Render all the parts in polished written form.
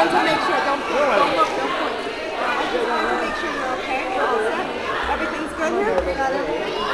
want to make sure. Don't look. Don't point. I just want to make sure you're okay. You're all set. Everything's good here. You got everything.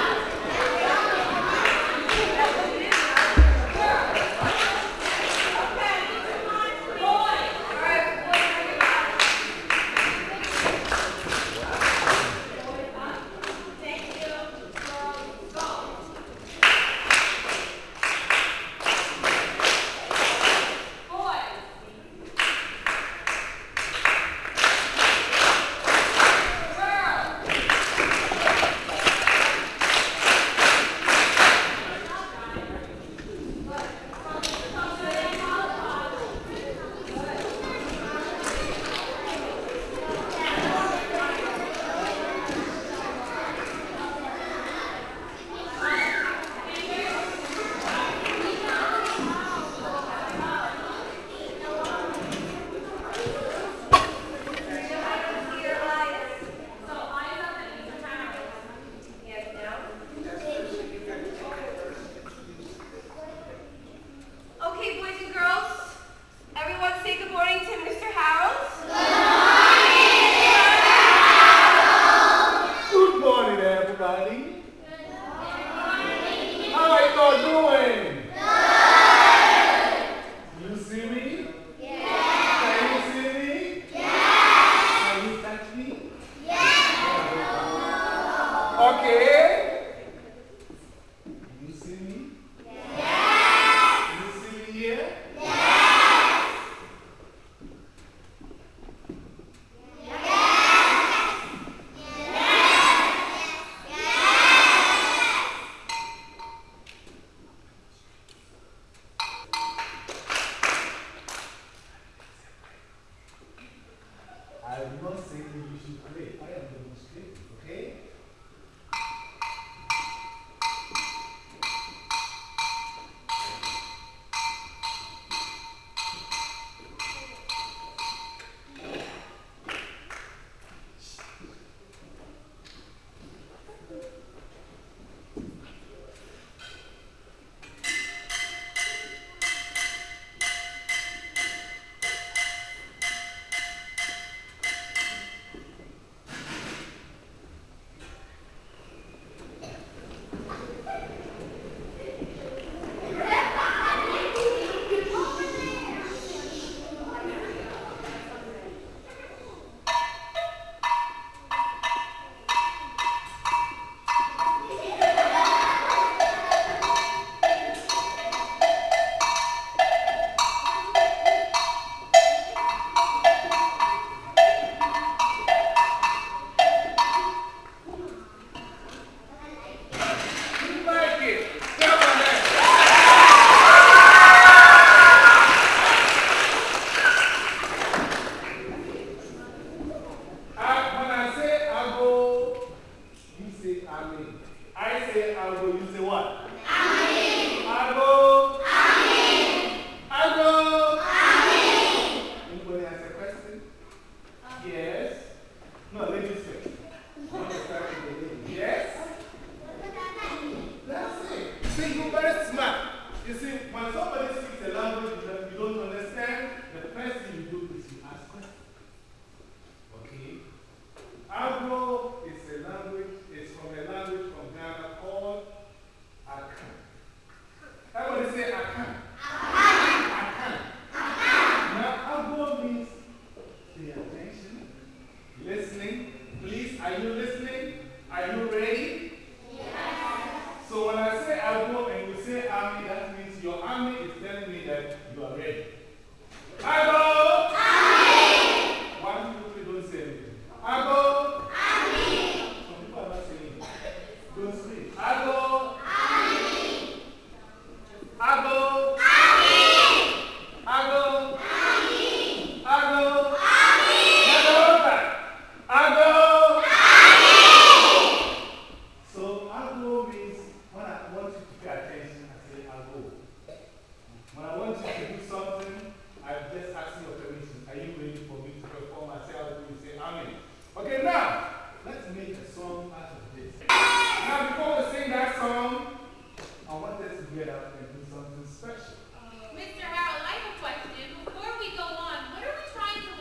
Mr. Harold, I have a question. Before we go on, what are we trying to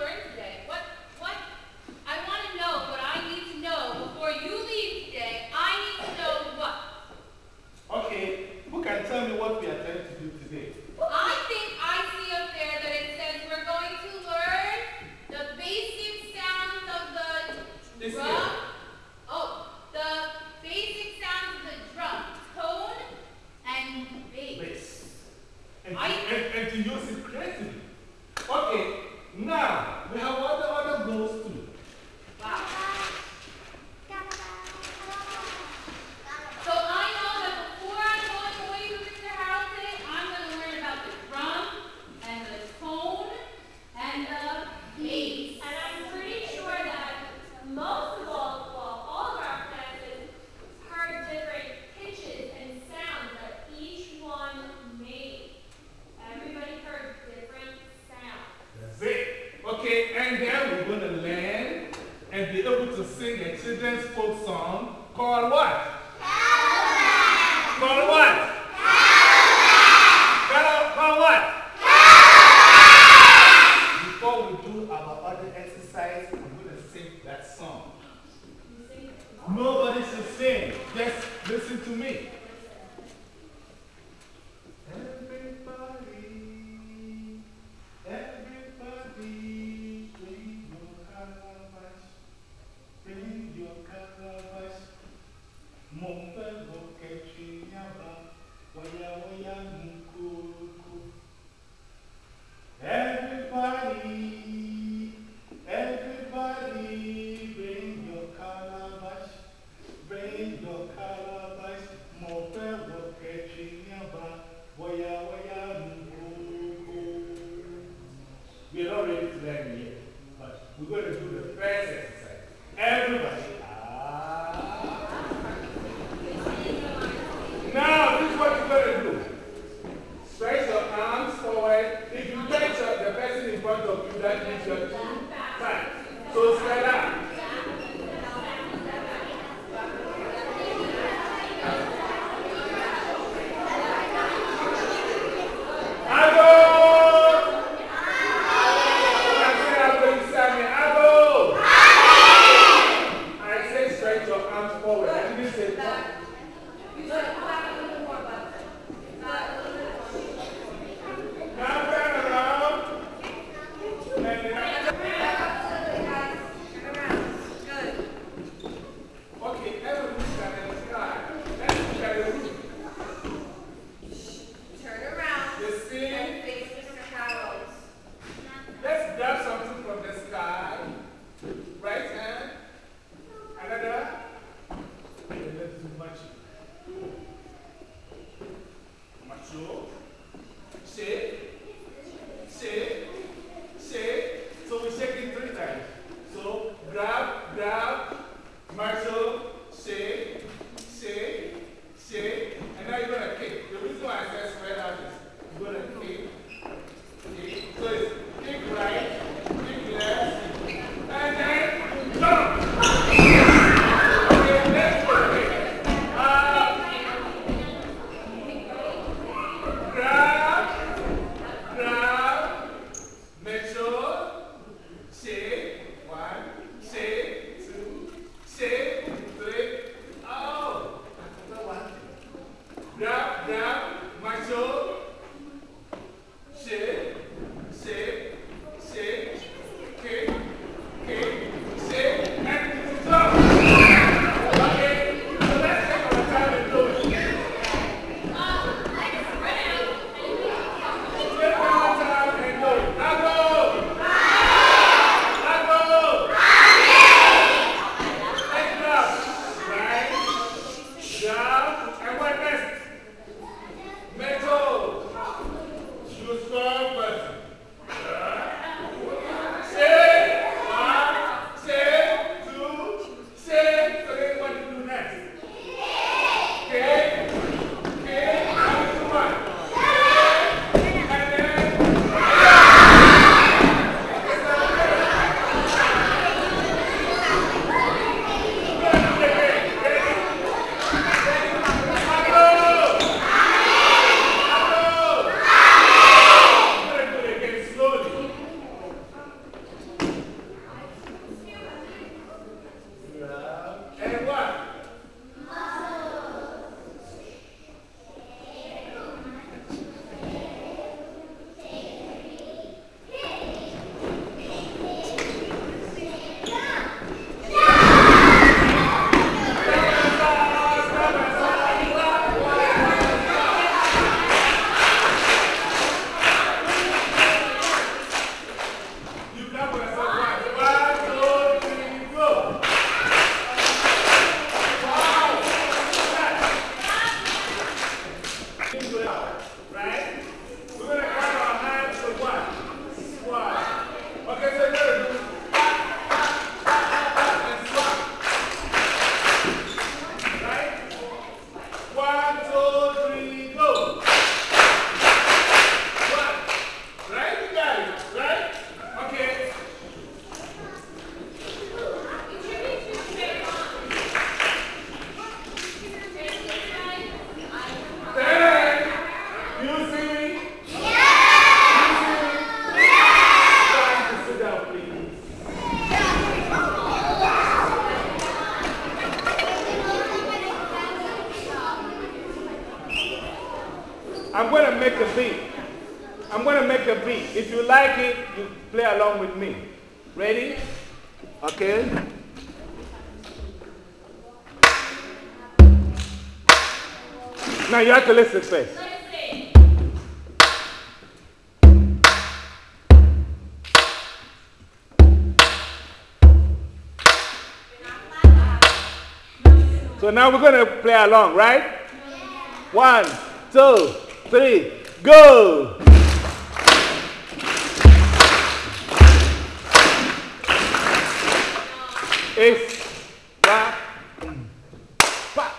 trying to do today? I think I see up there that it says we're going to learn the basic sounds of the drum. Oh, the basic sounds of the drum, tone and bass. And to use it creatively. Okay, now we have other goals too. Wow. So I know that before I'm going away with Mr. Harold today, I'm going to learn about the drum and the tone and the bass. And I'm pretty sure that most of all of our classes heard different pitches and sounds that each one made. Everybody heard different sounds. That's it. Okay, and then we're going to learn and be able to sing a children's folk song called what? Called what? Called what? Before we do our other exercise, I'm going to sing that song. Nobody should sing. Just listen to me. Everybody, bring your calabash. Bring your calabash. a beat. I'm going to make a beat. If you like it, you play along with me. Ready? Okay. Now you have to listen first. So now we're going to play along, right? 1, 2, 3, go! It's pa, pa.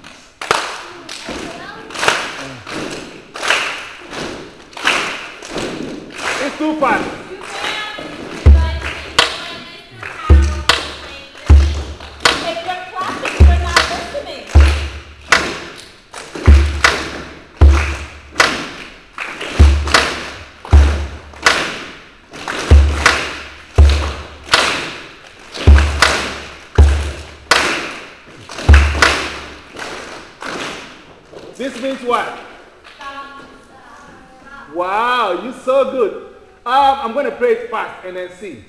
It's too fast. If you're clapping, you're not listening. This means what? Wow, you're so good. I'm going to play it fast and then see.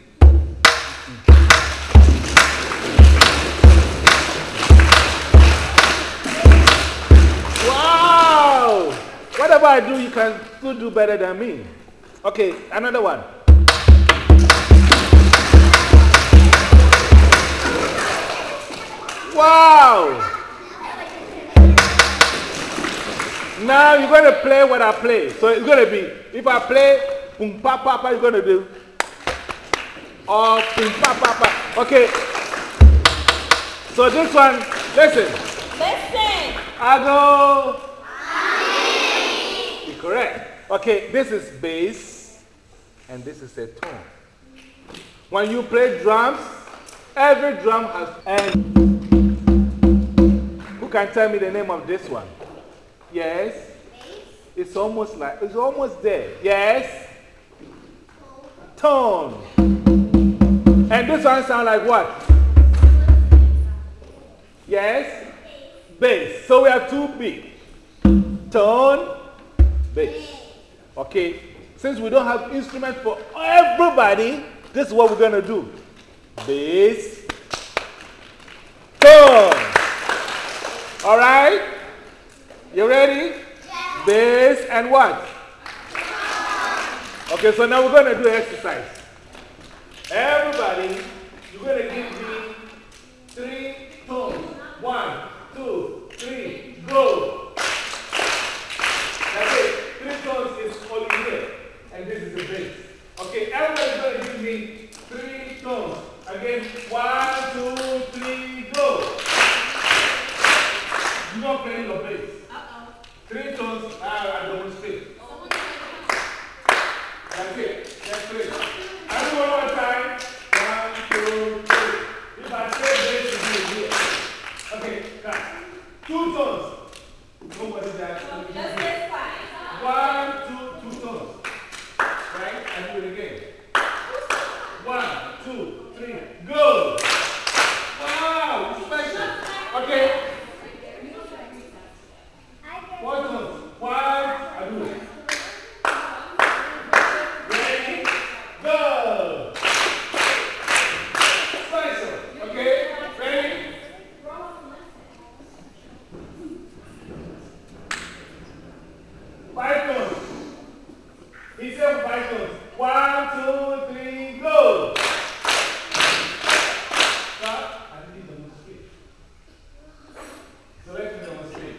Wow! Whatever I do, you can still do better than me. Okay, another one. Wow! Now you're going to play what I play. So it's going to be, if I play boom pa pa pa, you're going to do or boom pa pa pa. Okay. So this one, listen. Listen. I go. You're correct. Okay, this is bass and this is a tone. When you play drums, every drum has. And who can tell me the name of this one? Yes. It's almost like, it's almost there. Yes. Tone. And this one sounds like what? Yes. Bass. So we have two beats. Tone, bass. Okay. Since we don't have instruments for everybody, this is what we're going to do. Bass, tone. All right? You ready? Yeah. Bass and what? Okay, so now we're going to do exercise. Everybody, you're going to give me 3 tones. 1, 2, 3, go. That's it. 3 tones is only here. And this is the bass. Okay, everybody's going to give me 3 tones. Again, 1, 2, 3, go. You're not playing your bass. 3 tones, I don't speak. That's it. That's 3. I do one more time. 1, 2, 3. If I say bass, you do it here. Okay, now. 2 tones. Nobody that. Just this fine. 1, 2, 2 tones. Right? I do it again. 1, 2, 3, go! Wow, it's special. Okay. 4 tones. 1, I do it. Ready? Go! Special. Okay? Ready? 5 tones. He said 5 tones. 1, 2, 3, go! Stop. I didn't demonstrate. So let's demonstrate.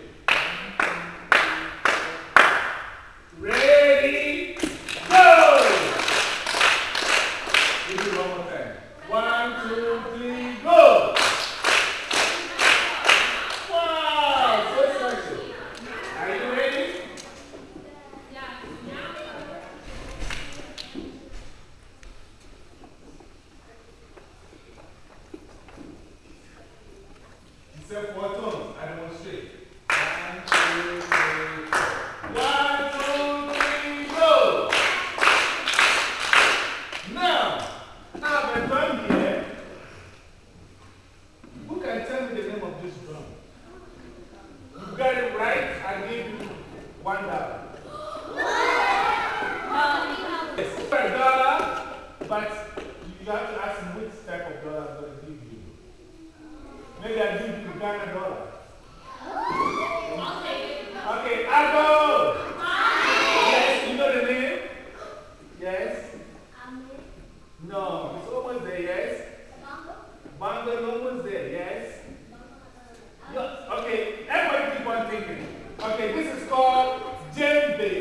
Ready? Go! We do one more time. 1, 2, 3, go! Wow! So special. Are you ready?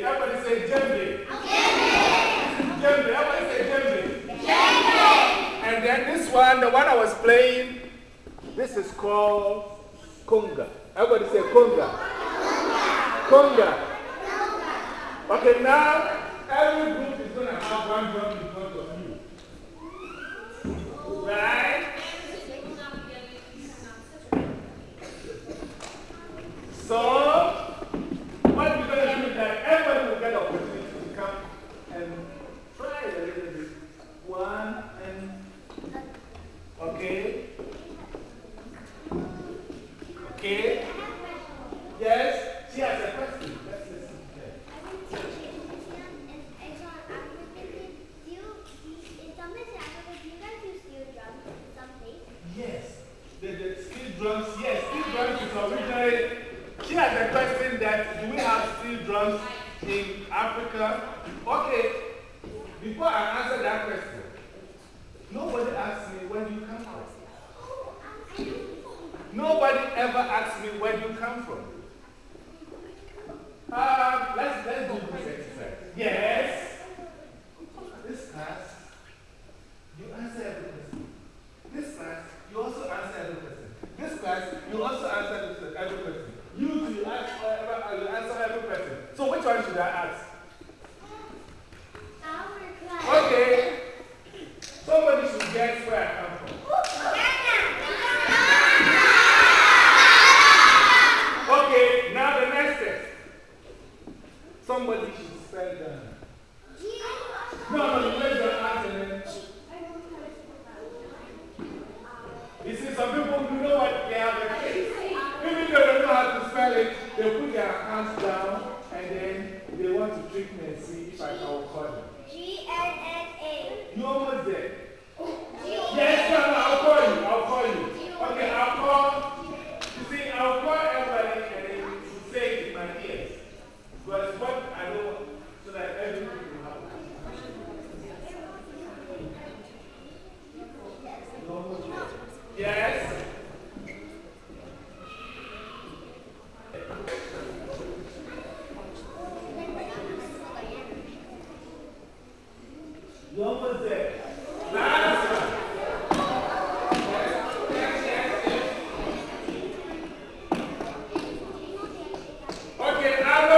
Everybody say djembe. Djembe. Everybody say djembe. And then this one, the one I was playing, this is called conga. Everybody say conga. Conga. Okay, now every group is going to have one drum in front of you. Right? So, what we're going to do is that everybody will get the opportunity to come and try a little bit. One and, okay. Okay. Yes, she has a question. Let's listen to her. Yes. The steel drums, yes, steel drums is originally. She has a question that do we have steel drums in Africa? Okay, before I answer that question, nobody asked me where you come from. Nobody ever asked me where you come from. Let's do this exercise. Yes. This class, you answer every question. This class, you also answer every question. This class, you also answer every question. You answer every question. So which one should I ask? Okay. Somebody should guess where I come from. Okay, now the next test. Somebody should spell Ghana. No, you raise your hands and then. You see, some people do know what they have a case. Even though they don't know how to spell it, they put their hands down and then they want to trick me and see if I can call them. G-N-N-A. You almost there. Yes, no, I'll call you. I'll call you. Okay, I'll call. You see, I'll call everybody and then you say it in my ears. Because what I don't, so that everything will happen. Yes. You're almost there. Last one. Okay, Aggo.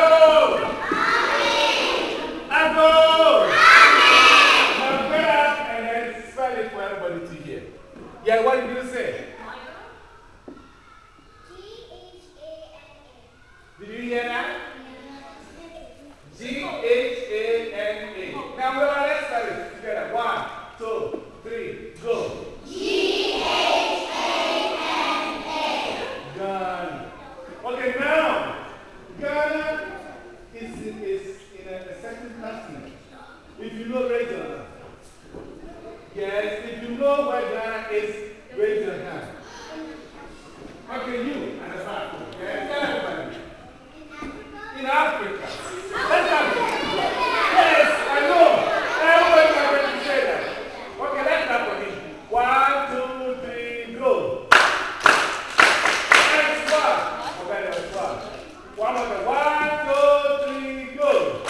Aggo. Now get up and then spell it for everybody to hear. Yeah, what did you say? G-H-A-N-A. Did you hear that? G-H-A-N-A. Now, let's spell it together. 1, 2, 3, go. G-H-A-N-A. Ghana. Okay, now, Ghana is in a certain country. If you know, raise your hand. Yes, if you know where Ghana is, raise your hand. Okay, you at the back. Yes, tell everybody. In Africa. Let's have it. Yes, I know. Everybody is going to say that. Okay, let's have it. 1, 2, 3, go. Next one. Okay, next one. One more time. 1, 2, 3, go.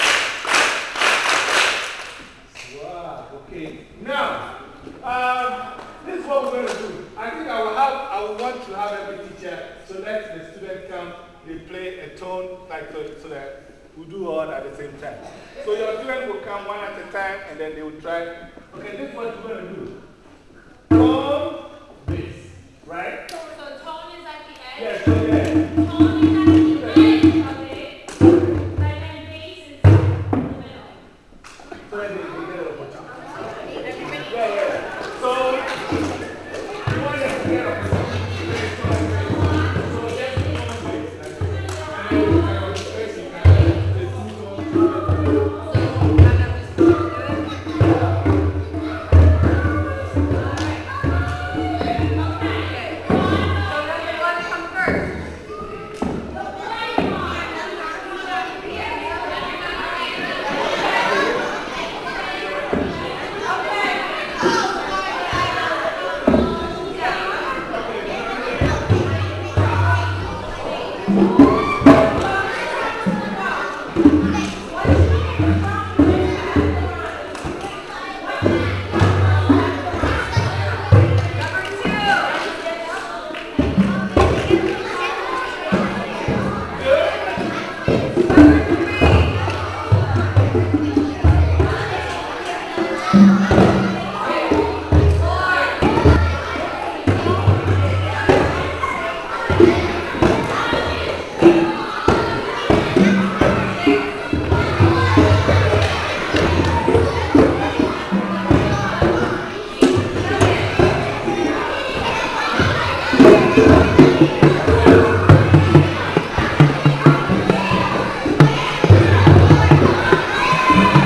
Wow, okay. Now, this is what we're going to do. I think I will want to have every teacher, so let the student come, they play a tone like so that we do all at the same time. So your student will come one at a time and then they will try. Okay, this is what we're going to do. Tone, bass, right? So tone is at the edge? Yes, so yeah. Tone is at the edge of it, but then bass is in the middle. So that they get an opportunity. Yeah. So, you want them to get an opportunity. Thank you.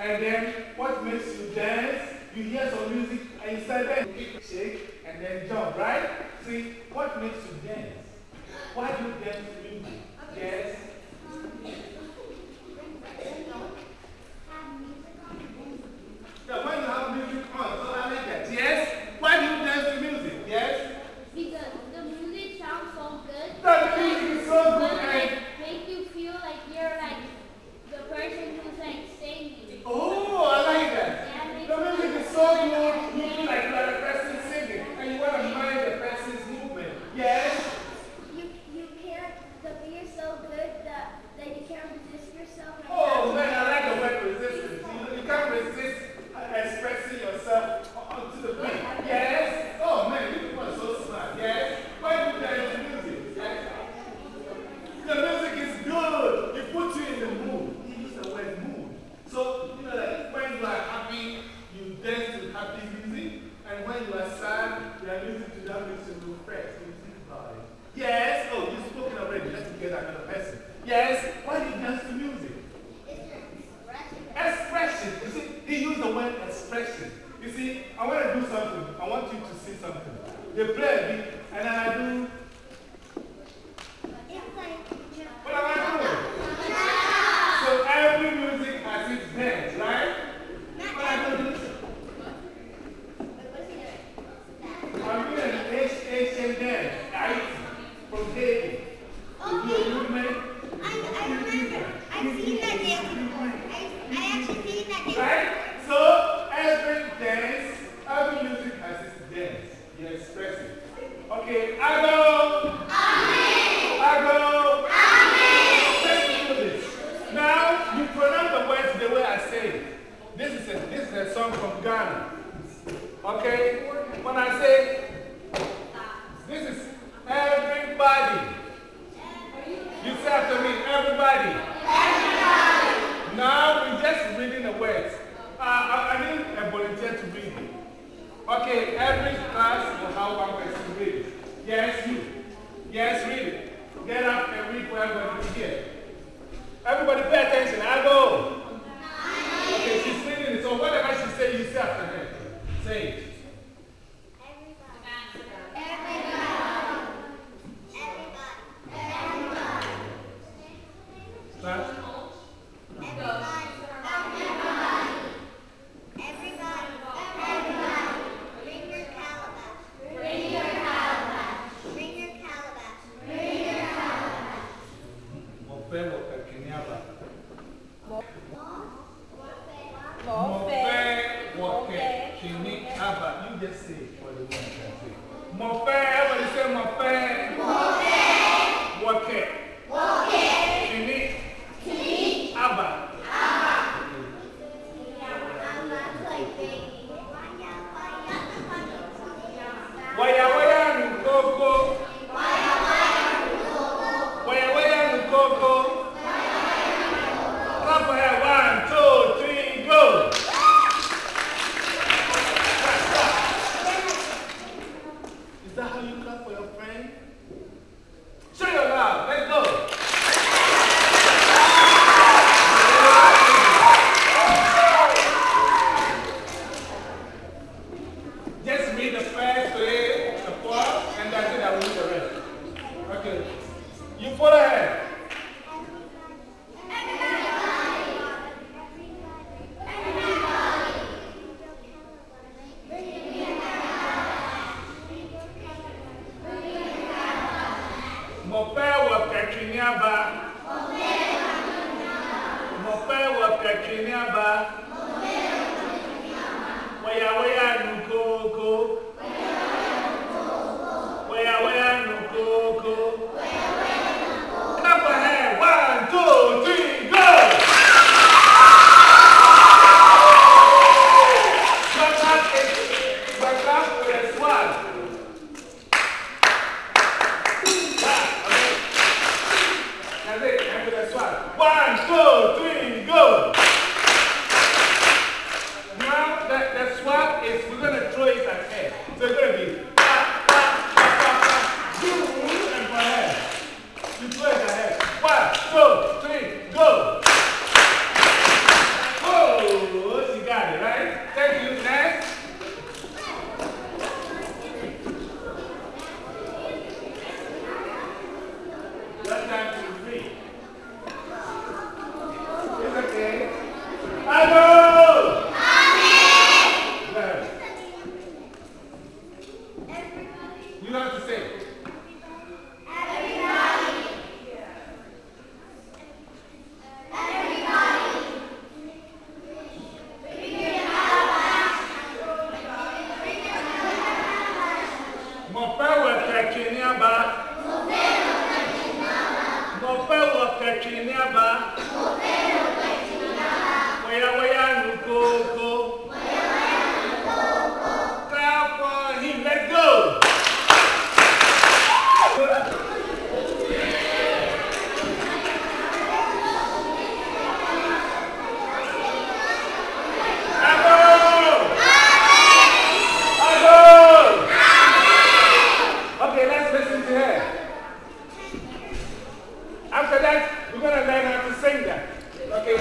And then what makes you dance? You hear some music and you start dancing. Shake and then jump, right? See, what makes you dance? Why do you dance to music? Yes? Yeah, when you have music on, so I like that. Yes? Why do you dance to music? Yes? Because the music sounds so good. The music is so good and Like, make you feel like you're like the person who's like singing. oh, I like that. Yeah, it makes The music is so good, you feel like you are the person singing and you want to mind the person's movement. Yes? You can't, the beat is so good that you can't resist yourself. Oh man, I like the word resistance. You can't resist expressing yourself to the beat. Yes? Oh man, you people are so smart. Yes? Why do you dance to music? Yes? The music is good. It puts you in the mood. You use the word mood. So, you know, like when you are happy, you dance to happy music. And when you are sad, you are listening to that music to refresh. You think about it. Yes? Oh, you've spoken already. Let's get another person. Yes? Why do you dance to music? Expression. You see, he used the word expression. You see, I want to do something. I want you to see something. They play a beat, and then I do. What am I doing? So every music has its dance, right? When I do this, I'm doing an Asian dance, right? From Haiti. You do a movement. Right? So every dance, every music has its dance. You express it. Okay, I go. I go. Let's do this. Now, you pronounce the words the way I say it. This is a song from Ghana. Okay? When I say, this is everybody. You say after me, everybody. Now, we're just reading the words. I need a volunteer to read it. Okay, every class will have one person read it. Yes, you. Yes, read it. Get up and read for everybody to hear. Everybody pay attention. I go. Okay, she's reading it. So whatever she says, you say after her. Say it. Start. You just say it for the one can say. Mofe, everybody say mofe. Mofe. Woke. Chini. Abba. Waya waya nukoko. Waya waya nukoko. Clap for her. 1, 2, 3, go. Is that how you clap for your friend? Show your love. Let's go. Just read the first three, the fourth, and that's it. I will read the rest. Okay. You follow her. Mope wa Petriniaba. Mope wa Petriniaba. Waya waya nukoko. Waya waya nukoko. Clap for her. 1, 2, 3, go. Clap with a swag. That's it, and with a swag. 1, 2, 3, go. Now, the swag is, we're going to throw it at her. So it's going to be, and for her. You throw it at her. 1, 2, 3, go. Oh. Chinyaba. Waya Nukoko. Clap for him. Let's go. Okay, let's listen to her. After that, we're going to learn how to sing that. Okay?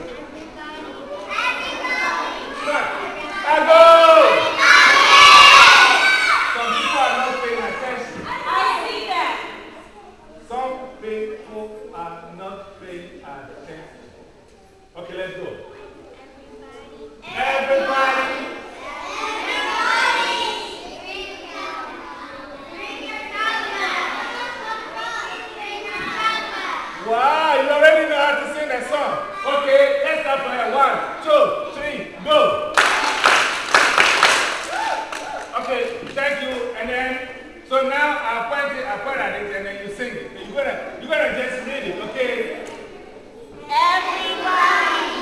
Some people are not paying attention. I see that. Some people are not paying attention. Okay, let's go. Everybody. Wow, you already know how to sing that song. Okay, let's start from here. 1, 2, 3, go. Okay, thank you. And then, so now I point at it and then you sing it. You're gonna just read it, okay? Everybody.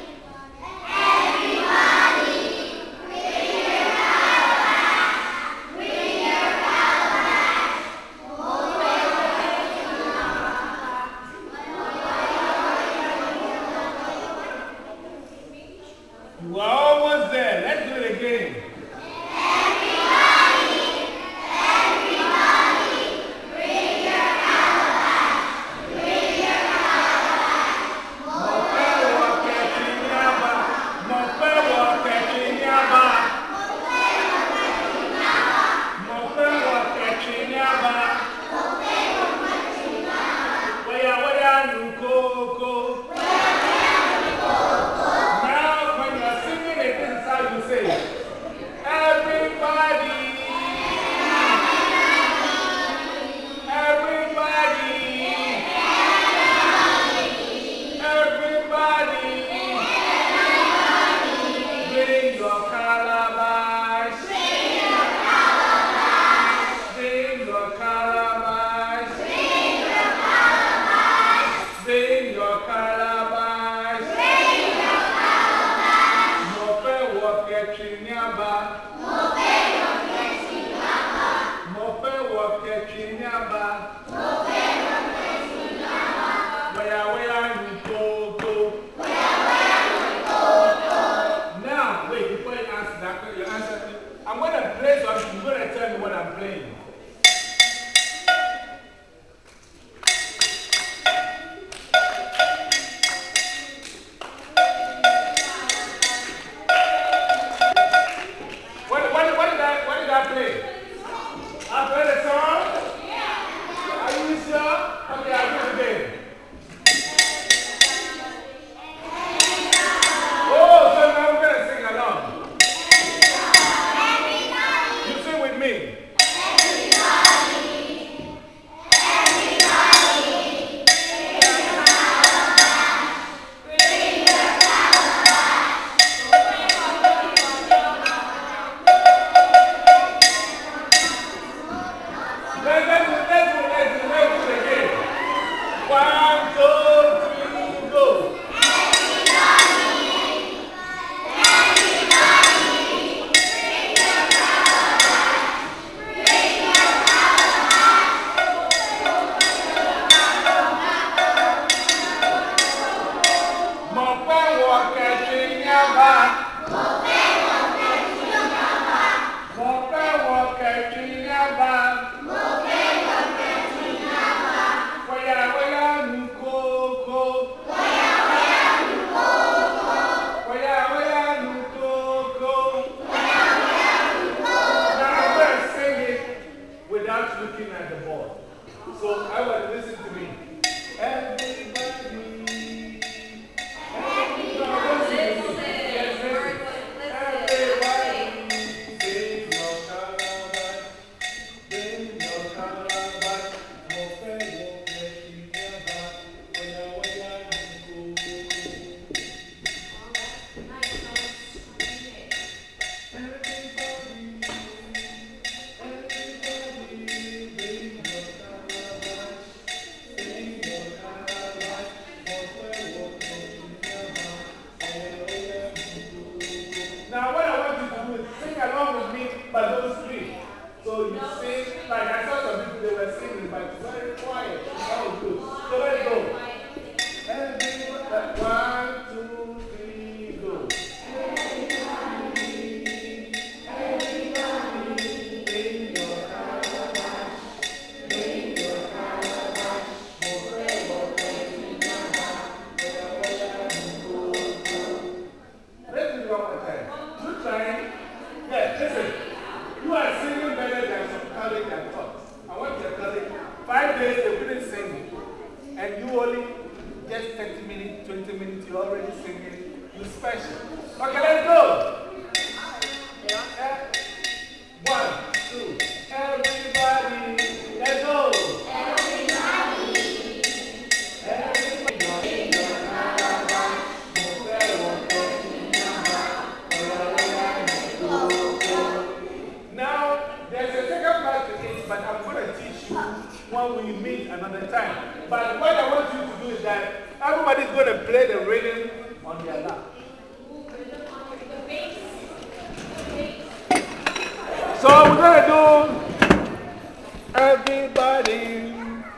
We're almost there. Let's do it again. Bring your calabash. just 30 minutes, 20 minutes, you're already singing. You're special. Okay, let's go. 1, 2, everybody. Let's go. Now, there's a second part to it, but I'm going to teach you when we meet another time. But what I want you to do is that everybody's going to play the rhythm on their lap. So we're going to do everybody.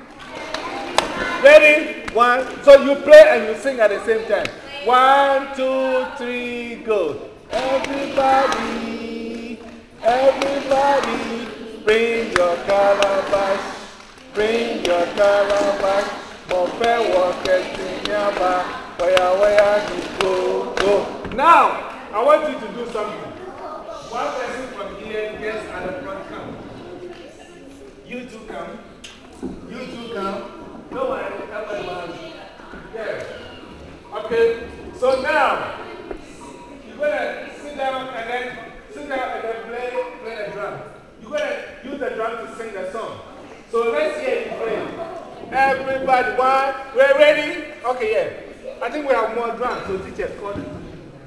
Ready? 1. So you play and you sing at the same time. 1, 2, 3, go. Everybody, everybody, bring your calabash, bring your calabash. Mofe walkers in yaba, where you go. Now, I want you to do something. One person from here gets at the front come. You two come. You two come. No one, everyone. There. Okay. So now, you're going to sit down and then play the drum. You're going to use the drum to sing the song. So let's hear you play. Everybody, 1. We're ready? Okay, yeah. I think we have more drums, so teachers, call it.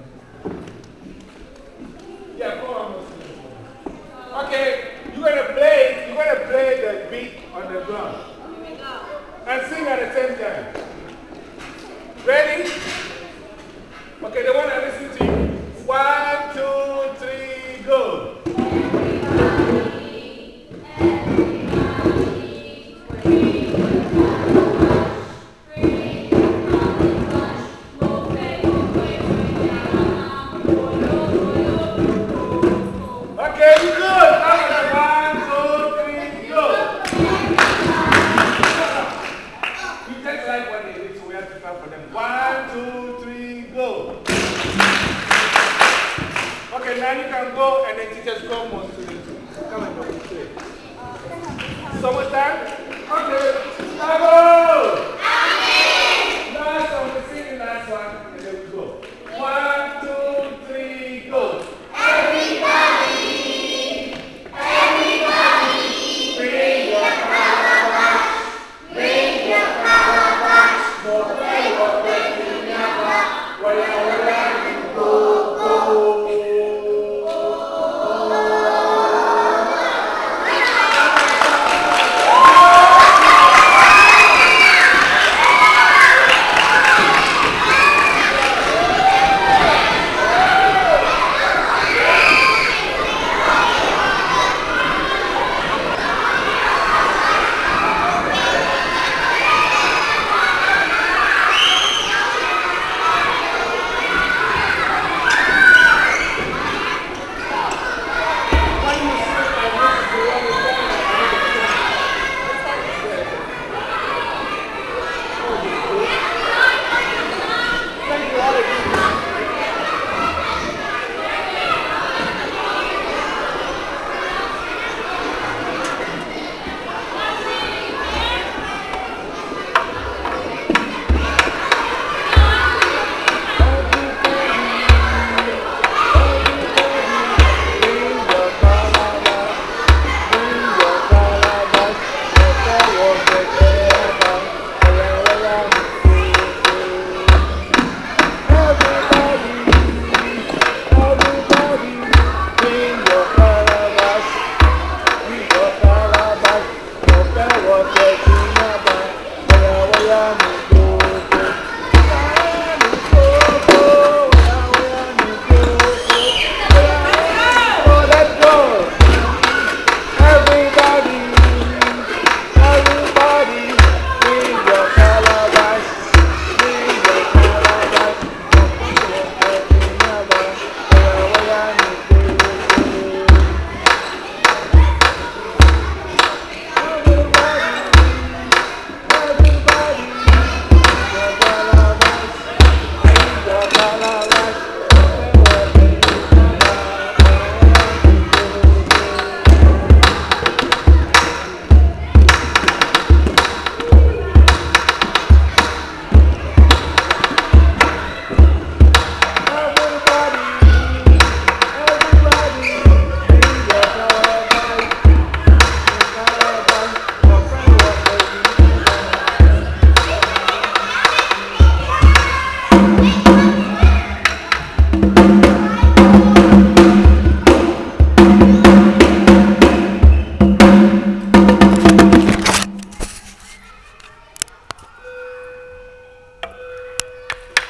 Yeah, call on. Okay, you're going to play the beat on the drum. And sing at the same time. Ready? Okay, they want to listen to you. 1, 2, 3, go. Okay, you good. Come on, 1, 2, 3, go. You just like what they did, so we have to clap for them. 1, 2, 3, go. Okay, now you can go and then teachers go more students. Come and go. Summertime? Okay, bravo!